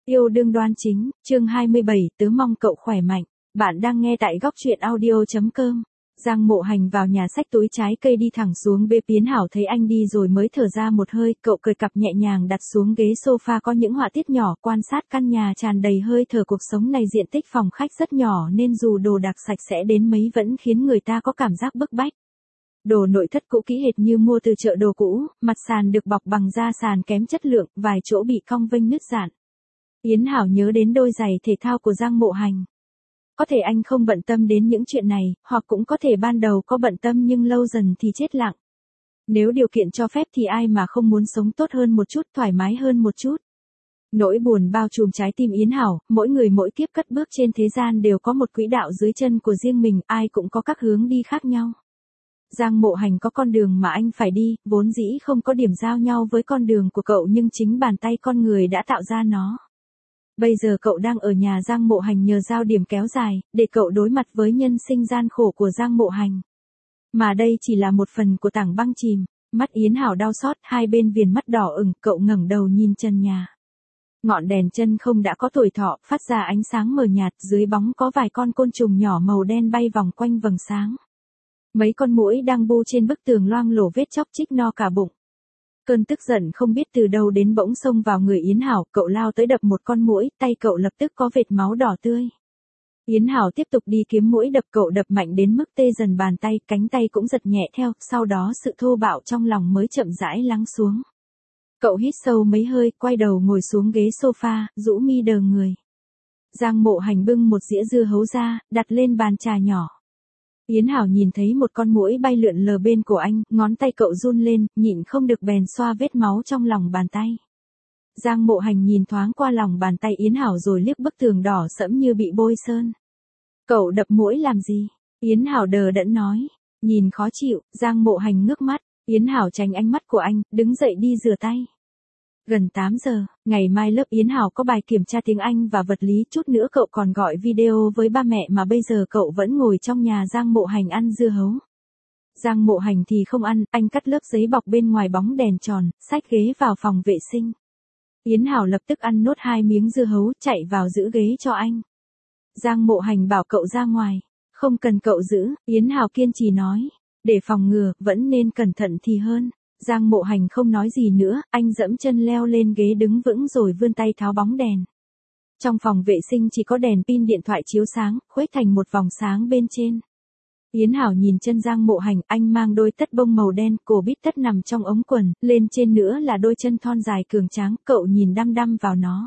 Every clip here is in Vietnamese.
Yêu đương đoan chính, chương 27, tớ mong cậu khỏe mạnh. Bạn đang nghe tại góc truyện audio.com. Giang Mộ Hành vào nhà xách túi trái cây đi thẳng xuống bếp. Yến Hảo thấy anh đi rồi mới thở ra một hơi, cậu cởi cặp nhẹ nhàng đặt xuống ghế sofa có những họa tiết nhỏ, quan sát căn nhà tràn đầy hơi thở cuộc sống này. Diện tích phòng khách rất nhỏ nên dù đồ đạc sạch sẽ đến mấy vẫn khiến người ta có cảm giác bức bách. Đồ nội thất cũ kỹ hệt như mua từ chợ đồ cũ, mặt sàn được bọc bằng da sàn kém chất lượng, vài chỗ bị cong vênh nứt rạn. Yến Hảo nhớ đến đôi giày thể thao của Giang Mộ Hành. Có thể anh không bận tâm đến những chuyện này, hoặc cũng có thể ban đầu có bận tâm nhưng lâu dần thì chết lặng. Nếu điều kiện cho phép thì ai mà không muốn sống tốt hơn một chút, thoải mái hơn một chút. Nỗi buồn bao trùm trái tim Yến Hảo, mỗi người mỗi kiếp cất bước trên thế gian đều có một quỹ đạo dưới chân của riêng mình, ai cũng có các hướng đi khác nhau. Giang Mộ Hành có con đường mà anh phải đi, vốn dĩ không có điểm giao nhau với con đường của cậu nhưng chính bàn tay con người đã tạo ra nó. Bây giờ cậu đang ở nhà Giang Mộ Hành nhờ giao điểm kéo dài, để cậu đối mặt với nhân sinh gian khổ của Giang Mộ Hành. Mà đây chỉ là một phần của tảng băng chìm. Mắt Yến Hảo đau xót, hai bên viền mắt đỏ ửng, cậu ngẩng đầu nhìn trần nhà. Ngọn đèn chân không đã có tuổi thọ, phát ra ánh sáng mờ nhạt, dưới bóng có vài con côn trùng nhỏ màu đen bay vòng quanh vầng sáng. Mấy con muỗi đang bu trên bức tường loang lổ vết chóc chích no cả bụng. Cơn tức giận không biết từ đâu đến bỗng xông vào người Yến Hảo, cậu lao tới đập một con muỗi, tay cậu lập tức có vệt máu đỏ tươi. Yến Hảo tiếp tục đi kiếm muỗi đập, cậu đập mạnh đến mức tê dần bàn tay, cánh tay cũng giật nhẹ theo, sau đó sự thô bạo trong lòng mới chậm rãi lắng xuống. Cậu hít sâu mấy hơi, quay đầu ngồi xuống ghế sofa, rũ mi đờ người. Giang Mộ Hành bưng một dĩa dưa hấu ra, đặt lên bàn trà nhỏ. Yến Hảo nhìn thấy một con muỗi bay lượn lờ bên cổ anh, ngón tay cậu run lên, nhịn không được bèn xoa vết máu trong lòng bàn tay. Giang Mộ Hành nhìn thoáng qua lòng bàn tay Yến Hảo rồi liếc bức tường đỏ sẫm như bị bôi sơn. Cậu đập muỗi làm gì? Yến Hảo đờ đẫn nói. Nhìn khó chịu, Giang Mộ Hành ngước mắt, Yến Hảo tránh ánh mắt của anh, đứng dậy đi rửa tay. Gần 8 giờ, ngày mai lớp Yến Hảo có bài kiểm tra tiếng Anh và vật lý, chút nữa cậu còn gọi video với ba mẹ mà bây giờ cậu vẫn ngồi trong nhà Giang Mộ Hành ăn dưa hấu. Giang Mộ Hành thì không ăn, anh cắt lớp giấy bọc bên ngoài bóng đèn tròn, xách ghế vào phòng vệ sinh. Yến Hảo lập tức ăn nốt 2 miếng dưa hấu, chạy vào giữ ghế cho anh. Giang Mộ Hành bảo cậu ra ngoài. Không cần cậu giữ, Yến Hảo kiên trì nói. Để phòng ngừa, vẫn nên cẩn thận thì hơn. Giang Mộ Hành không nói gì nữa, anh dẫm chân leo lên ghế đứng vững rồi vươn tay tháo bóng đèn. Trong phòng vệ sinh chỉ có đèn pin điện thoại chiếu sáng, khuếch thành một vòng sáng bên trên. Yến Hảo nhìn chân Giang Mộ Hành, anh mang đôi tất bông màu đen, cổ bít tất nằm trong ống quần, lên trên nữa là đôi chân thon dài cường tráng, cậu nhìn đăm đăm vào nó.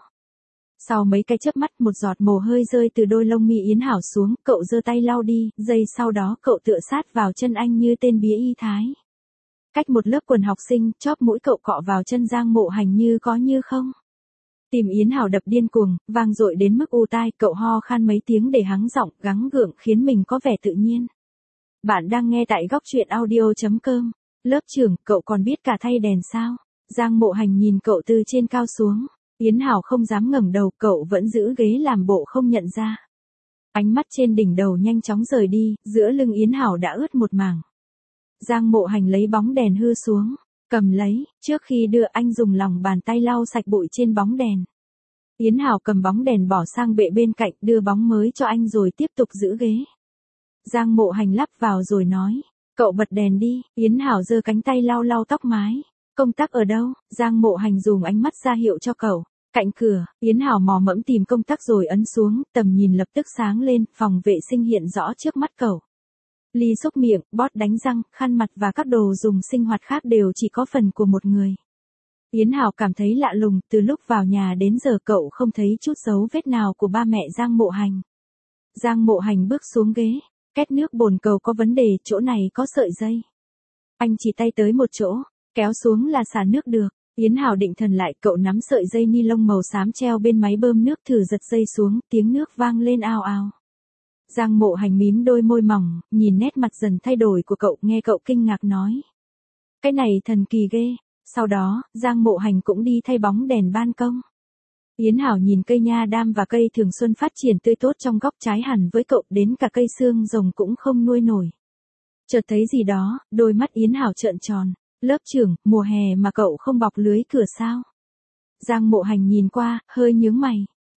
Sau mấy cái chớp mắt, một giọt mồ hôi rơi từ đôi lông mi Yến Hảo xuống, cậu giơ tay lau đi, giây sau đó cậu tựa sát vào chân anh như tên bía y thái. Cách một lớp quần học sinh, chóp mũi cậu cọ vào chân Giang Mộ Hành như có như không. Tim Yến Hảo đập điên cuồng, vang dội đến mức ù tai, cậu ho khan mấy tiếng để hắng giọng, gắng gượng khiến mình có vẻ tự nhiên. Bạn đang nghe tại góc truyện audio.com. Lớp trưởng, cậu còn biết cả thay đèn sao? Giang Mộ Hành nhìn cậu từ trên cao xuống. Yến Hảo không dám ngẩng đầu, cậu vẫn giữ ghế làm bộ không nhận ra. Ánh mắt trên đỉnh đầu nhanh chóng rời đi, giữa lưng Yến Hảo đã ướt một mảng. Giang Mộ Hành lấy bóng đèn hư xuống, cầm lấy, trước khi đưa anh dùng lòng bàn tay lau sạch bụi trên bóng đèn. Yến Hảo cầm bóng đèn bỏ sang bệ bên cạnh, đưa bóng mới cho anh rồi tiếp tục giữ ghế. Giang Mộ Hành lắp vào rồi nói, cậu bật đèn đi. Yến Hảo giơ cánh tay lau lau tóc mái. Công tắc ở đâu? Giang Mộ Hành dùng ánh mắt ra hiệu cho cậu. Cạnh cửa, Yến Hảo mò mẫm tìm công tắc rồi ấn xuống, tầm nhìn lập tức sáng lên, phòng vệ sinh hiện rõ trước mắt cậu. Ly xúc miệng, bót đánh răng, khăn mặt và các đồ dùng sinh hoạt khác đều chỉ có phần của một người. Yến Hảo cảm thấy lạ lùng, từ lúc vào nhà đến giờ cậu không thấy chút dấu vết nào của ba mẹ Giang Mộ Hành. Giang Mộ Hành bước xuống ghế, két nước bồn cầu có vấn đề, chỗ này có sợi dây. Anh chỉ tay tới một chỗ, kéo xuống là xả nước được. Yến Hảo định thần lại, cậu nắm sợi dây ni lông màu xám treo bên máy bơm nước, thử giật dây xuống, tiếng nước vang lên ào ào. Giang Mộ Hành mím đôi môi mỏng, nhìn nét mặt dần thay đổi của cậu, nghe cậu kinh ngạc nói. Cái này thần kỳ ghê. Sau đó, Giang Mộ Hành cũng đi thay bóng đèn ban công. Yến Hảo nhìn cây nha đam và cây thường xuân phát triển tươi tốt trong góc trái hẳn với cậu, đến cả cây xương rồng cũng không nuôi nổi. Chợt thấy gì đó, đôi mắt Yến Hảo trợn tròn. Lớp trưởng, mùa hè mà cậu không bọc lưới cửa sao? Giang Mộ Hành nhìn qua, hơi nhướng mày.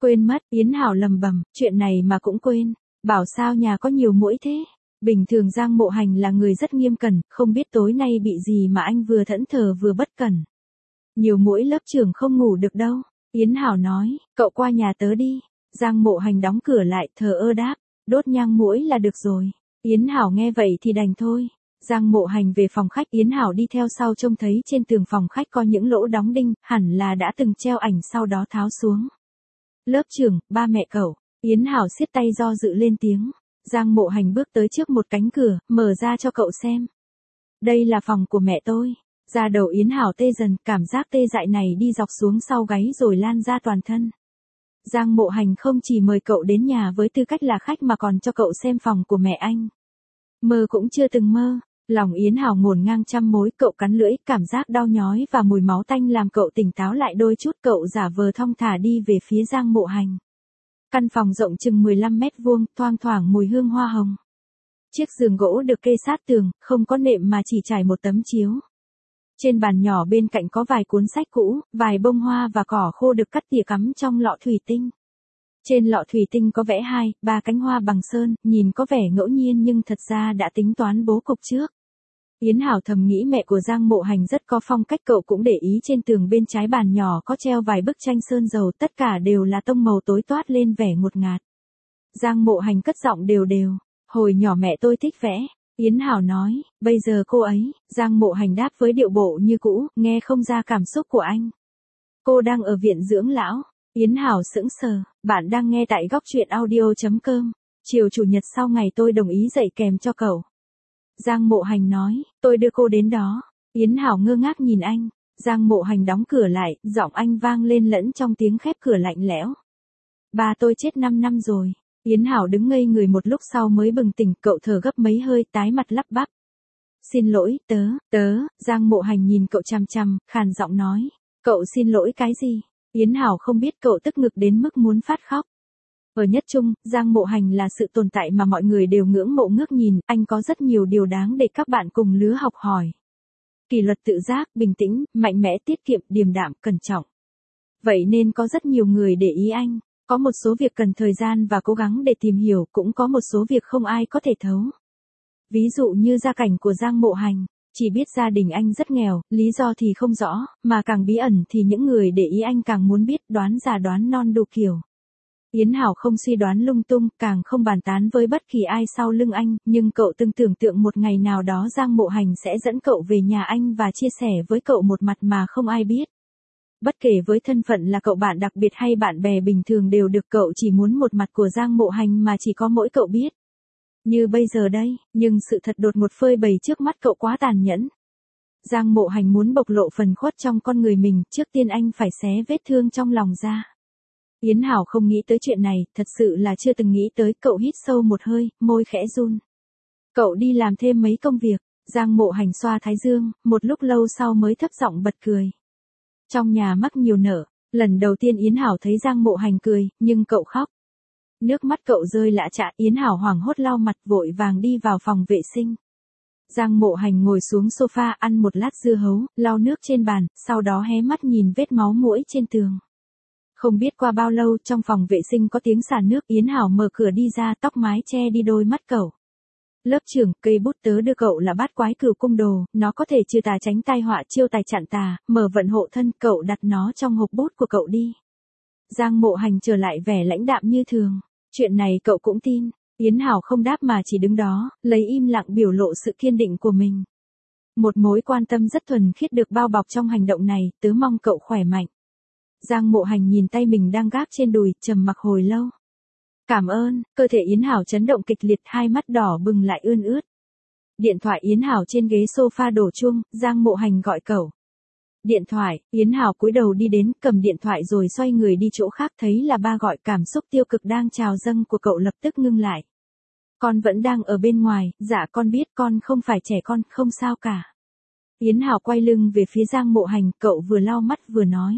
Quên mất, Yến Hảo lầm bầm, chuyện này mà cũng quên. Bảo sao nhà có nhiều muỗi thế. Bình thường Giang Mộ Hành là người rất nghiêm cẩn, không biết tối nay bị gì mà anh vừa thẫn thờ vừa bất cẩn. Nhiều muỗi lớp trưởng không ngủ được đâu. Yến Hảo nói, cậu qua nhà tớ đi. Giang Mộ Hành đóng cửa lại, thờ ơ đáp, đốt nhang muỗi là được rồi. Yến Hảo nghe vậy thì đành thôi. Giang Mộ Hành về phòng khách, Yến Hảo đi theo sau, trông thấy trên tường phòng khách có những lỗ đóng đinh, hẳn là đã từng treo ảnh sau đó tháo xuống. Lớp trưởng, ba mẹ cậu. Yến Hảo siết tay do dự lên tiếng. Giang Mộ Hành bước tới trước một cánh cửa, mở ra cho cậu xem. Đây là phòng của mẹ tôi. Da đầu Yến Hảo tê dần, cảm giác tê dại này đi dọc xuống sau gáy rồi lan ra toàn thân. Giang Mộ Hành không chỉ mời cậu đến nhà với tư cách là khách mà còn cho cậu xem phòng của mẹ anh. Mơ cũng chưa từng mơ. Lòng Yến Hảo ngổn ngang trăm mối, cậu cắn lưỡi, cảm giác đau nhói và mùi máu tanh làm cậu tỉnh táo lại đôi chút, cậu giả vờ thong thả đi về phía Giang Mộ Hành. Căn phòng rộng chừng 15 mét vuông, thoang thoảng mùi hương hoa hồng. Chiếc giường gỗ được kê sát tường, không có nệm mà chỉ trải một tấm chiếu. Trên bàn nhỏ bên cạnh có vài cuốn sách cũ, vài bông hoa và cỏ khô được cắt tỉa cắm trong lọ thủy tinh. Trên lọ thủy tinh có vẽ 2-3 cánh hoa bằng sơn, nhìn có vẻ ngẫu nhiên nhưng thật ra đã tính toán bố cục trước. Yến Hảo thầm nghĩ mẹ của Giang Mộ Hành rất có phong cách, cậu cũng để ý trên tường bên trái bàn nhỏ có treo vài bức tranh sơn dầu, tất cả đều là tông màu tối toát lên vẻ ngột ngạt. Giang Mộ Hành cất giọng đều đều, hồi nhỏ mẹ tôi thích vẽ. Yến Hảo nói, bây giờ cô ấy. Giang Mộ Hành đáp với điệu bộ như cũ, nghe không ra cảm xúc của anh. Cô đang ở viện dưỡng lão. Yến Hảo sững sờ, bạn đang nghe tại góc truyện audio.com. Chiều chủ nhật sau ngày tôi đồng ý dạy kèm cho cậu. Giang Mộ Hành nói, tôi đưa cô đến đó. Yến Hảo ngơ ngác nhìn anh. Giang Mộ Hành đóng cửa lại, giọng anh vang lên lẫn trong tiếng khép cửa lạnh lẽo. Ba tôi chết 5 năm rồi. Yến Hảo đứng ngây người một lúc sau mới bừng tỉnh, cậu thở gấp mấy hơi, tái mặt lắp bắp. Xin lỗi, tớ. Giang Mộ Hành nhìn cậu chằm chằm, khàn giọng nói. Cậu xin lỗi cái gì? Yến Hảo không biết, cậu tức ngực đến mức muốn phát khóc. Ở Nhất Trung, Giang Mộ Hành là sự tồn tại mà mọi người đều ngưỡng mộ ngước nhìn, anh có rất nhiều điều đáng để các bạn cùng lứa học hỏi. Kỷ luật tự giác, bình tĩnh, mạnh mẽ, tiết kiệm, điềm đạm, cẩn trọng. Vậy nên có rất nhiều người để ý anh. Có một số việc cần thời gian và cố gắng để tìm hiểu, cũng có một số việc không ai có thể thấu. Ví dụ như gia cảnh của Giang Mộ Hành. Chỉ biết gia đình anh rất nghèo, lý do thì không rõ, mà càng bí ẩn thì những người để ý anh càng muốn biết, đoán già đoán non đủ kiểu. Yến Hảo không suy đoán lung tung, càng không bàn tán với bất kỳ ai sau lưng anh, nhưng cậu từng tưởng tượng một ngày nào đó Giang Mộ Hành sẽ dẫn cậu về nhà anh và chia sẻ với cậu một mặt mà không ai biết. Bất kể với thân phận là cậu bạn đặc biệt hay bạn bè bình thường đều được, cậu chỉ muốn một mặt của Giang Mộ Hành mà chỉ có mỗi cậu biết. Như bây giờ đây, nhưng sự thật đột ngột phơi bày trước mắt cậu quá tàn nhẫn. Giang Mộ Hành muốn bộc lộ phần khuất trong con người mình, trước tiên anh phải xé vết thương trong lòng ra. Yến Hảo không nghĩ tới chuyện này, thật sự là chưa từng nghĩ tới, cậu hít sâu một hơi, môi khẽ run. Cậu đi làm thêm mấy công việc. Giang Mộ Hành xoa thái dương, một lúc lâu sau mới thấp giọng bật cười. Trong nhà mắc nhiều nợ, lần đầu tiên Yến Hảo thấy Giang Mộ Hành cười, nhưng cậu khóc. Nước mắt cậu rơi lã chã, Yến Hảo hoảng hốt lau mặt vội vàng đi vào phòng vệ sinh. Giang Mộ Hành ngồi xuống sofa ăn một lát dưa hấu, lau nước trên bàn, sau đó hé mắt nhìn vết máu muỗi trên tường. Không biết qua bao lâu trong phòng vệ sinh có tiếng xả nước, Yến Hảo mở cửa đi ra, tóc mái che đi đôi mắt cậu. Lớp trưởng, cây bút tớ đưa cậu là bát quái cửu cung đồ, nó có thể trừ tà tránh tai họa, chiêu tài chặn tà, mở vận hộ thân, cậu đặt nó trong hộp bút của cậu đi. Giang Mộ Hành trở lại vẻ lãnh đạm như thường. Chuyện này cậu cũng tin. Yến Hảo không đáp mà chỉ đứng đó, lấy im lặng biểu lộ sự kiên định của mình. Một mối quan tâm rất thuần khiết được bao bọc trong hành động này, tớ mong cậu khỏe mạnh. Giang Mộ Hành nhìn tay mình đang gác trên đùi, trầm mặc hồi lâu. Cảm ơn, cơ thể Yến Hảo chấn động kịch liệt, hai mắt đỏ bừng lại ươn ướt. Điện thoại Yến Hảo trên ghế sofa đổ chuông, Giang Mộ Hành gọi cậu. Điện thoại, Yến Hảo cúi đầu đi đến, cầm điện thoại rồi xoay người đi chỗ khác, thấy là ba gọi, cảm xúc tiêu cực đang trào dâng của cậu lập tức ngưng lại. Con vẫn đang ở bên ngoài, dạ con biết, con không phải trẻ con, không sao cả. Yến Hảo quay lưng về phía Giang Mộ Hành, cậu vừa lau mắt vừa nói.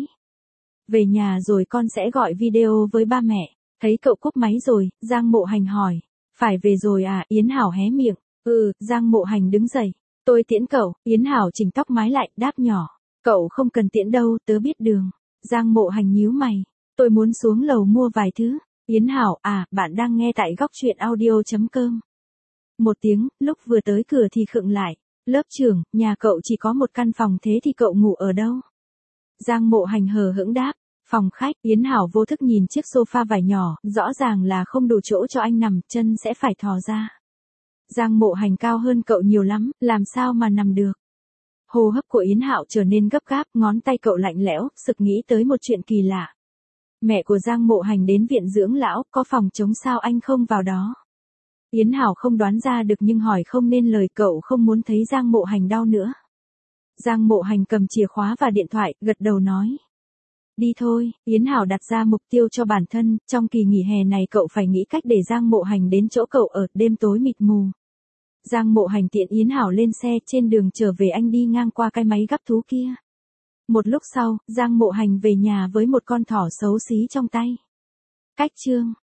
Về nhà rồi con sẽ gọi video với ba mẹ. Thấy cậu cúp máy rồi, Giang Mộ Hành hỏi. Phải về rồi à? Yến Hảo hé miệng. Giang Mộ Hành đứng dậy. Tôi tiễn cậu. Yến Hảo chỉnh tóc mái lại, đáp nhỏ. Cậu không cần tiễn đâu, tớ biết đường. Giang Mộ Hành nhíu mày. Tôi muốn xuống lầu mua vài thứ. Yến Hảo, bạn đang nghe tại góc truyện audio.com. Một tiếng, lúc vừa tới cửa thì khựng lại. Lớp trưởng, nhà cậu chỉ có một căn phòng thế thì cậu ngủ ở đâu? Giang Mộ Hành hờ hững đáp. Phòng khách. Yến Hảo vô thức nhìn chiếc sofa vải nhỏ, rõ ràng là không đủ chỗ cho anh nằm, chân sẽ phải thò ra. Giang Mộ Hành cao hơn cậu nhiều lắm, làm sao mà nằm được? Hô hấp của Yến Hạo trở nên gấp gáp, ngón tay cậu lạnh lẽo, sực nghĩ tới một chuyện kỳ lạ. Mẹ của Giang Mộ Hành đến viện dưỡng lão, có phòng trống sao anh không vào đó? Yến Hảo không đoán ra được nhưng hỏi không nên lời, cậu không muốn thấy Giang Mộ Hành đau nữa. Giang Mộ Hành cầm chìa khóa và điện thoại, gật đầu nói. Đi thôi. Yến Hảo đặt ra mục tiêu cho bản thân, trong kỳ nghỉ hè này cậu phải nghĩ cách để Giang Mộ Hành đến chỗ cậu ở, đêm tối mịt mù. Giang Mộ Hành tiện Yến Hảo lên xe, trên đường trở về anh đi ngang qua cái máy gắp thú kia. Một lúc sau, Giang Mộ Hành về nhà với một con thỏ xấu xí trong tay. Cách chương